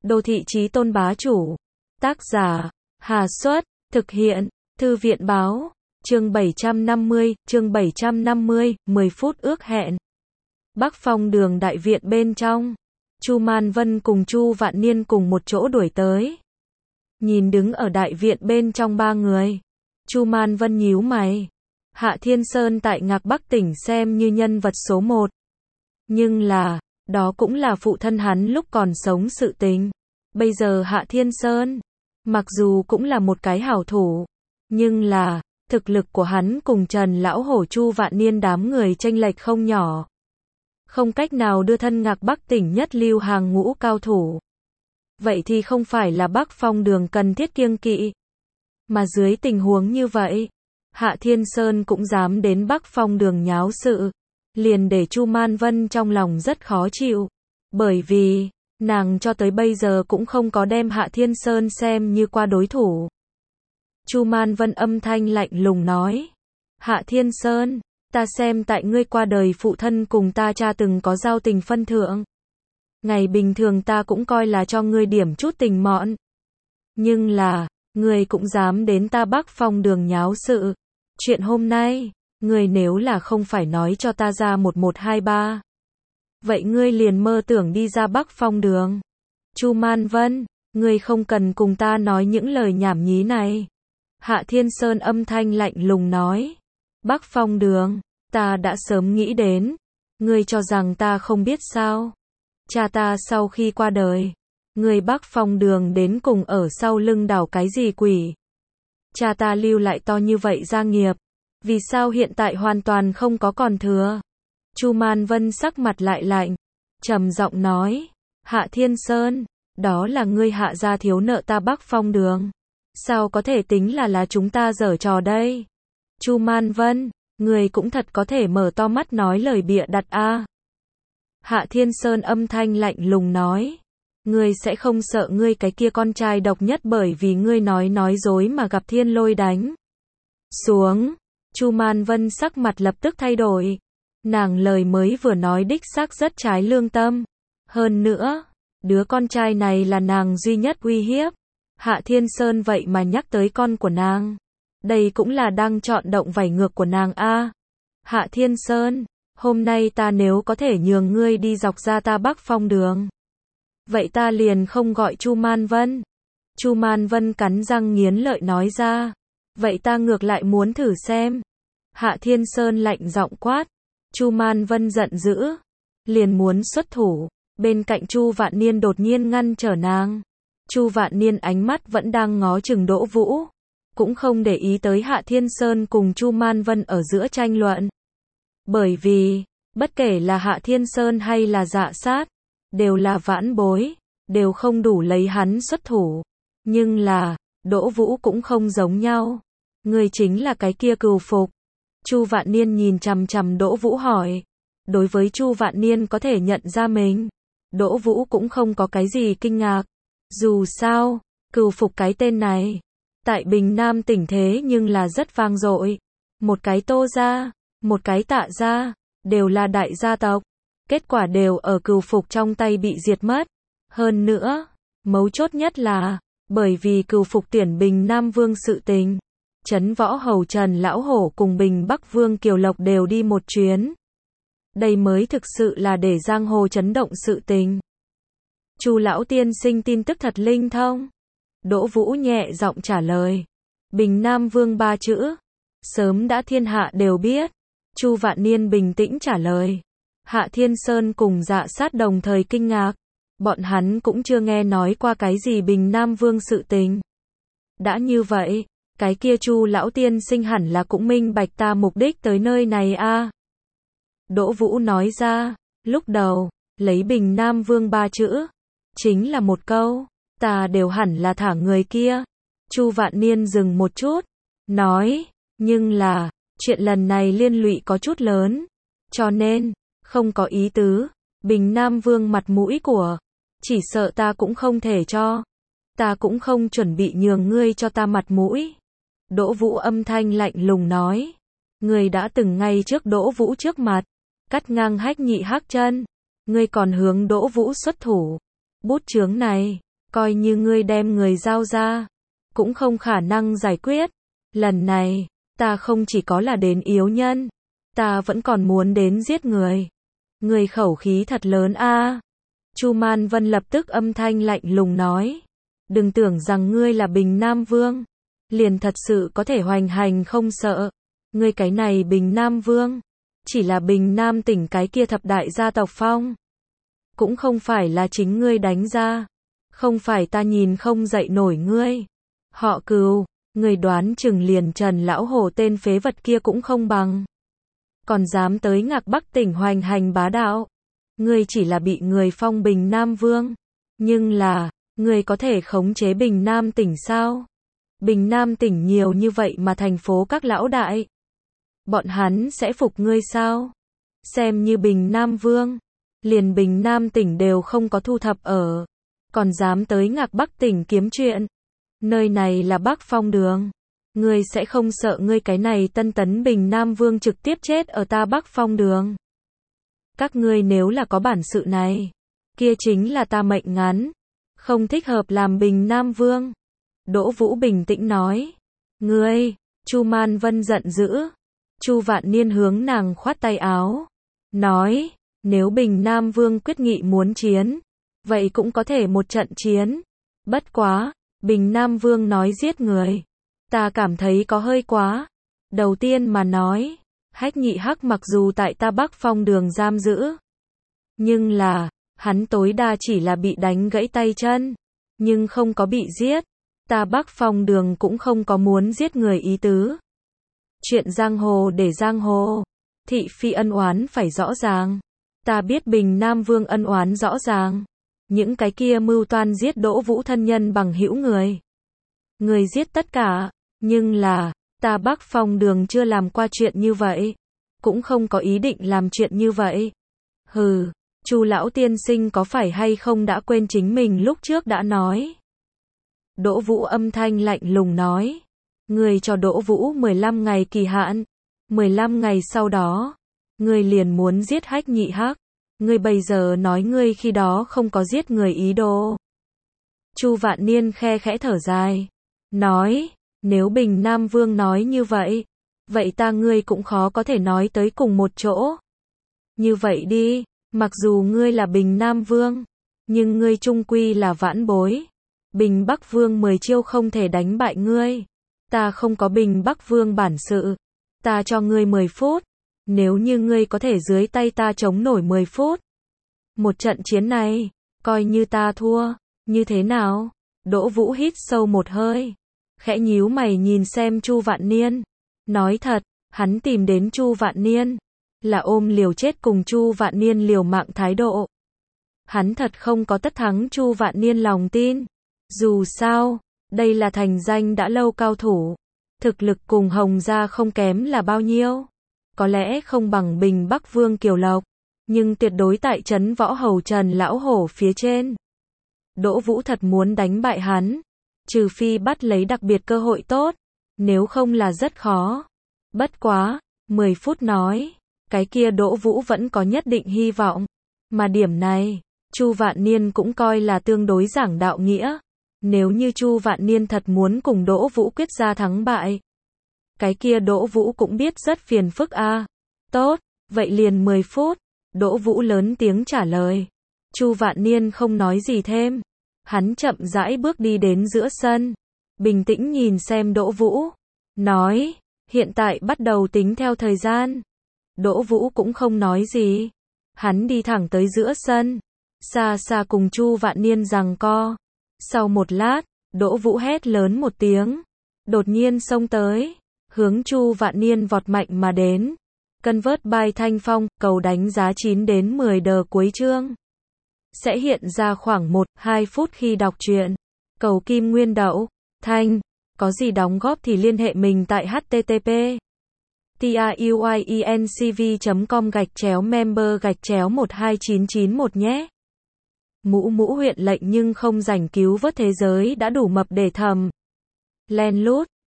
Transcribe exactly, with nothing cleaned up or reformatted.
Đô thị chí tôn bá chủ. Tác giả, Hà Xuất, thực hiện, Thư viện báo, chương bảy trăm năm mươi, chương bảy trăm năm mươi, mười phút ước hẹn. Bắc Phong đường đại viện bên trong, Chu Man Vân cùng Chu Vạn Niên cùng một chỗ đuổi tới. Nhìn đứng ở đại viện bên trong ba người, Chu Man Vân nhíu mày. Hạ Thiên Sơn tại Ngạc Bắc tỉnh xem như nhân vật số một. Nhưng là, đó cũng là phụ thân hắn lúc còn sống sự tình. Bây giờ Hạ Thiên Sơn, mặc dù cũng là một cái hảo thủ, nhưng là, thực lực của hắn cùng Trần Lão Hổ Chu Vạn Niên đám người chênh lệch không nhỏ. Không cách nào đưa thân Ngạc Bắc tỉnh nhất lưu hàng ngũ cao thủ. Vậy thì không phải là Bắc Phong đường cần thiết kiêng kỵ. Mà dưới tình huống như vậy, Hạ Thiên Sơn cũng dám đến Bắc Phong đường nháo sự, liền để Chu Man Vân trong lòng rất khó chịu. Bởi vì, nàng cho tới bây giờ cũng không có đem Hạ Thiên Sơn xem như qua đối thủ. Chu Man Vân âm thanh lạnh lùng nói. Hạ Thiên Sơn, ta xem tại ngươi qua đời phụ thân cùng ta cha từng có giao tình phân thượng. Ngày bình thường ta cũng coi là cho ngươi điểm chút tình mọn. Nhưng là, ngươi cũng dám đến ta Bắc Phong đường nháo sự. Chuyện hôm nay, ngươi nếu là không phải nói cho ta ra một một hai ba. Vậy ngươi liền mơ tưởng đi ra Bắc Phong đường. Chu Man Vân, ngươi không cần cùng ta nói những lời nhảm nhí này. Hạ Thiên Sơn âm thanh lạnh lùng nói. Bắc Phong đường, ta đã sớm nghĩ đến. Ngươi cho rằng ta không biết sao. Cha ta sau khi qua đời, ngươi Bắc Phong đường đến cùng ở sau lưng đảo cái gì quỷ. Cha ta lưu lại to như vậy gia nghiệp. Vì sao hiện tại hoàn toàn không có còn thừa? Chu Man Vân sắc mặt lại lạnh, trầm giọng nói, Hạ Thiên Sơn, đó là ngươi Hạ gia thiếu nợ ta Bắc Phong đường. Sao có thể tính là là chúng ta giở trò đây? Chu Man Vân, ngươi cũng thật có thể mở to mắt nói lời bịa đặt a. Hạ Thiên Sơn âm thanh lạnh lùng nói, ngươi sẽ không sợ ngươi cái kia con trai độc nhất bởi vì ngươi nói nói dối mà gặp thiên lôi đánh xuống. Chu Man Vân sắc mặt lập tức thay đổi. Nàng lời mới vừa nói đích xác rất trái lương tâm. Hơn nữa, đứa con trai này là nàng duy nhất uy hiếp. Hạ Thiên Sơn vậy mà nhắc tới con của nàng. Đây cũng là đang chọn động vảy ngược của nàng a. Hạ Thiên Sơn, hôm nay ta nếu có thể nhường ngươi đi dọc ra ta Bắc Phong đường. Vậy ta liền không gọi Chu Man Vân. Chu Man Vân cắn răng nghiến lợi nói ra. Vậy ta ngược lại muốn thử xem. Hạ Thiên Sơn lạnh giọng quát. Chu Man Vân giận dữ, liền muốn xuất thủ. Bên cạnh Chu Vạn Niên đột nhiên ngăn trở nàng. Chu Vạn Niên ánh mắt vẫn đang ngó chừng Đỗ Vũ, cũng không để ý tới Hạ Thiên Sơn cùng Chu Man Vân ở giữa tranh luận. Bởi vì, bất kể là Hạ Thiên Sơn hay là Dạ Sát, đều là vãn bối, đều không đủ lấy hắn xuất thủ. Nhưng là, Đỗ Vũ cũng không giống nhau. Người chính là cái kia Cừu Phục. Chu Vạn Niên nhìn chằm chằm Đỗ Vũ hỏi. Đối với Chu Vạn Niên có thể nhận ra mình, Đỗ Vũ cũng không có cái gì kinh ngạc. Dù sao, Cừu Phục cái tên này, tại Bình Nam tỉnh thế nhưng là rất vang dội. Một cái Tô gia, một cái Tạ gia, đều là đại gia tộc. Kết quả đều ở Cừu Phục trong tay bị diệt mất. Hơn nữa, mấu chốt nhất là, bởi vì Cừu Phục tuyển Bình Nam Vương sự tình. Trấn Võ Hầu Trần Lão Hổ cùng Bình Bắc Vương Kiều Lộc đều đi một chuyến. Đây mới thực sự là để giang hồ chấn động sự tình. Chu lão tiên sinh tin tức thật linh thông. Đỗ Vũ nhẹ giọng trả lời. Bình Nam Vương ba chữ, sớm đã thiên hạ đều biết. Chu Vạn Niên bình tĩnh trả lời. Hạ Thiên Sơn cùng Dạ Sát đồng thời kinh ngạc. Bọn hắn cũng chưa nghe nói qua cái gì Bình Nam Vương sự tình. Đã như vậy, cái kia Chu lão tiên sinh hẳn là cũng minh bạch ta mục đích tới nơi này a. Đỗ Vũ nói ra, lúc đầu, lấy Bình Nam Vương ba chữ, chính là một câu, ta đều hẳn là thả người kia. Chu Vạn Niên dừng một chút, nói, nhưng là, chuyện lần này liên lụy có chút lớn, cho nên, không có ý tứ, Bình Nam Vương mặt mũi của, chỉ sợ ta cũng không thể cho, ta cũng không chuẩn bị nhường ngươi cho ta mặt mũi. Đỗ Vũ âm thanh lạnh lùng nói, ngươi đã từng ngay trước Đỗ Vũ trước mặt, cắt ngang Hách Nhị Hắc chân, ngươi còn hướng Đỗ Vũ xuất thủ. Bút chướng này, coi như ngươi đem người giao ra, cũng không khả năng giải quyết. Lần này, ta không chỉ có là đến yếu nhân, ta vẫn còn muốn đến giết người. Người khẩu khí thật lớn a. Chu Man Vân lập tức âm thanh lạnh lùng nói. Đừng tưởng rằng ngươi là Bình Nam Vương, liền thật sự có thể hoành hành không sợ. Ngươi cái này Bình Nam Vương, chỉ là Bình Nam tỉnh cái kia thập đại gia tộc phong. Cũng không phải là chính ngươi đánh ra. Không phải ta nhìn không dậy nổi ngươi. Họ Cừu, người đoán chừng liền Trần Lão Hổ tên phế vật kia cũng không bằng. Còn dám tới Ngạc Bắc tỉnh hoành hành bá đạo. Ngươi chỉ là bị người phong Bình Nam Vương. Nhưng là, ngươi có thể khống chế Bình Nam tỉnh sao? Bình Nam tỉnh nhiều như vậy mà thành phố các lão đại. Bọn hắn sẽ phục ngươi sao? Xem như Bình Nam Vương, liền Bình Nam tỉnh đều không có thu thập ở. Còn dám tới Ngạc Bắc tỉnh kiếm chuyện. Nơi này là Bắc Phong Đường. Ngươi sẽ không sợ ngươi cái này tân tấn Bình Nam Vương trực tiếp chết ở ta Bắc Phong Đường. Các ngươi nếu là có bản sự này, kia chính là ta mệnh ngắn, không thích hợp làm Bình Nam Vương. Đỗ Vũ bình tĩnh nói. Ngươi, Chu Man Vân giận dữ. Chu Vạn Niên hướng nàng khoát tay áo. Nói, nếu Bình Nam Vương quyết nghị muốn chiến, vậy cũng có thể một trận chiến. Bất quá, Bình Nam Vương nói giết người, ta cảm thấy có hơi quá. Đầu tiên mà nói, Hách Nhị Hắc mặc dù tại ta Bắc Phong Đường giam giữ, nhưng là, hắn tối đa chỉ là bị đánh gãy tay chân, nhưng không có bị giết. Ta Bắc Phong Đường cũng không có muốn giết người ý tứ. Chuyện giang hồ để giang hồ, thị phi ân oán phải rõ ràng. Ta biết Bình Nam Vương ân oán rõ ràng. Những cái kia mưu toan giết Đỗ Vũ thân nhân bằng hữu người. Người giết tất cả, nhưng là, ta Bắc Phong Đường chưa làm qua chuyện như vậy, cũng không có ý định làm chuyện như vậy. Hừ, Chu lão tiên sinh có phải hay không đã quên chính mình lúc trước đã nói. Đỗ Vũ âm thanh lạnh lùng nói. Người cho Đỗ Vũ mười lăm ngày kỳ hạn. mười lăm ngày sau đó, người liền muốn giết Hách Nhị Hắc. Ngươi bây giờ nói ngươi khi đó không có giết người ý đồ. Chu Vạn Niên khe khẽ thở dài. Nói, nếu Bình Nam Vương nói như vậy, vậy ta ngươi cũng khó có thể nói tới cùng một chỗ. Như vậy đi, mặc dù ngươi là Bình Nam Vương, nhưng ngươi chung quy là vãn bối. Bình Bắc Vương mười chiêu không thể đánh bại ngươi. Ta không có Bình Bắc Vương bản sự. Ta cho ngươi mười phút. Nếu như ngươi có thể dưới tay ta chống nổi mười phút. Một trận chiến này, coi như ta thua, như thế nào? Đỗ Vũ hít sâu một hơi. Khẽ nhíu mày nhìn xem Chu Vạn Niên. Nói thật, hắn tìm đến Chu Vạn Niên, là ôm liều chết cùng Chu Vạn Niên liều mạng thái độ. Hắn thật không có tất thắng Chu Vạn Niên lòng tin. Dù sao, đây là thành danh đã lâu cao thủ. Thực lực cùng Hồng gia không kém là bao nhiêu. Có lẽ không bằng Bình Bắc Vương Kiều Lộc, nhưng tuyệt đối tại trấn võ hầu Trần Lão Hổ phía trên. Đỗ Vũ thật muốn đánh bại hắn, trừ phi bắt lấy đặc biệt cơ hội tốt, nếu không là rất khó. Bất quá, mười phút nói, cái kia Đỗ Vũ vẫn có nhất định hy vọng. Mà điểm này, Chu Vạn Niên cũng coi là tương đối giảng đạo nghĩa. Nếu như Chu Vạn Niên thật muốn cùng Đỗ Vũ quyết ra thắng bại, cái kia Đỗ Vũ cũng biết rất phiền phức a. À. Tốt, vậy liền mười phút. Đỗ Vũ lớn tiếng trả lời. Chu Vạn Niên không nói gì thêm. Hắn chậm rãi bước đi đến giữa sân, bình tĩnh nhìn xem Đỗ Vũ, nói, hiện tại bắt đầu tính theo thời gian. Đỗ Vũ cũng không nói gì. Hắn đi thẳng tới giữa sân, xa xa cùng Chu Vạn Niên giằng co. Sau một lát, Đỗ Vũ hét lớn một tiếng, đột nhiên xông tới, hướng Chu Vạn Niên vọt mạnh mà đến. Cân vớt bài thanh phong, cầu đánh giá chín đến mười đờ cuối chương. Sẽ hiện ra khoảng một đến hai phút khi đọc truyện. Cầu kim nguyên đậu, thanh, có gì đóng góp thì liên hệ mình tại http truyencv chấm com gạch chéo member gạch chéo một hai chín chín một nhé. Mũ mũ huyện lệnh nhưng không rảnh cứu vớt thế giới đã đủ mập để thầm. Len lút.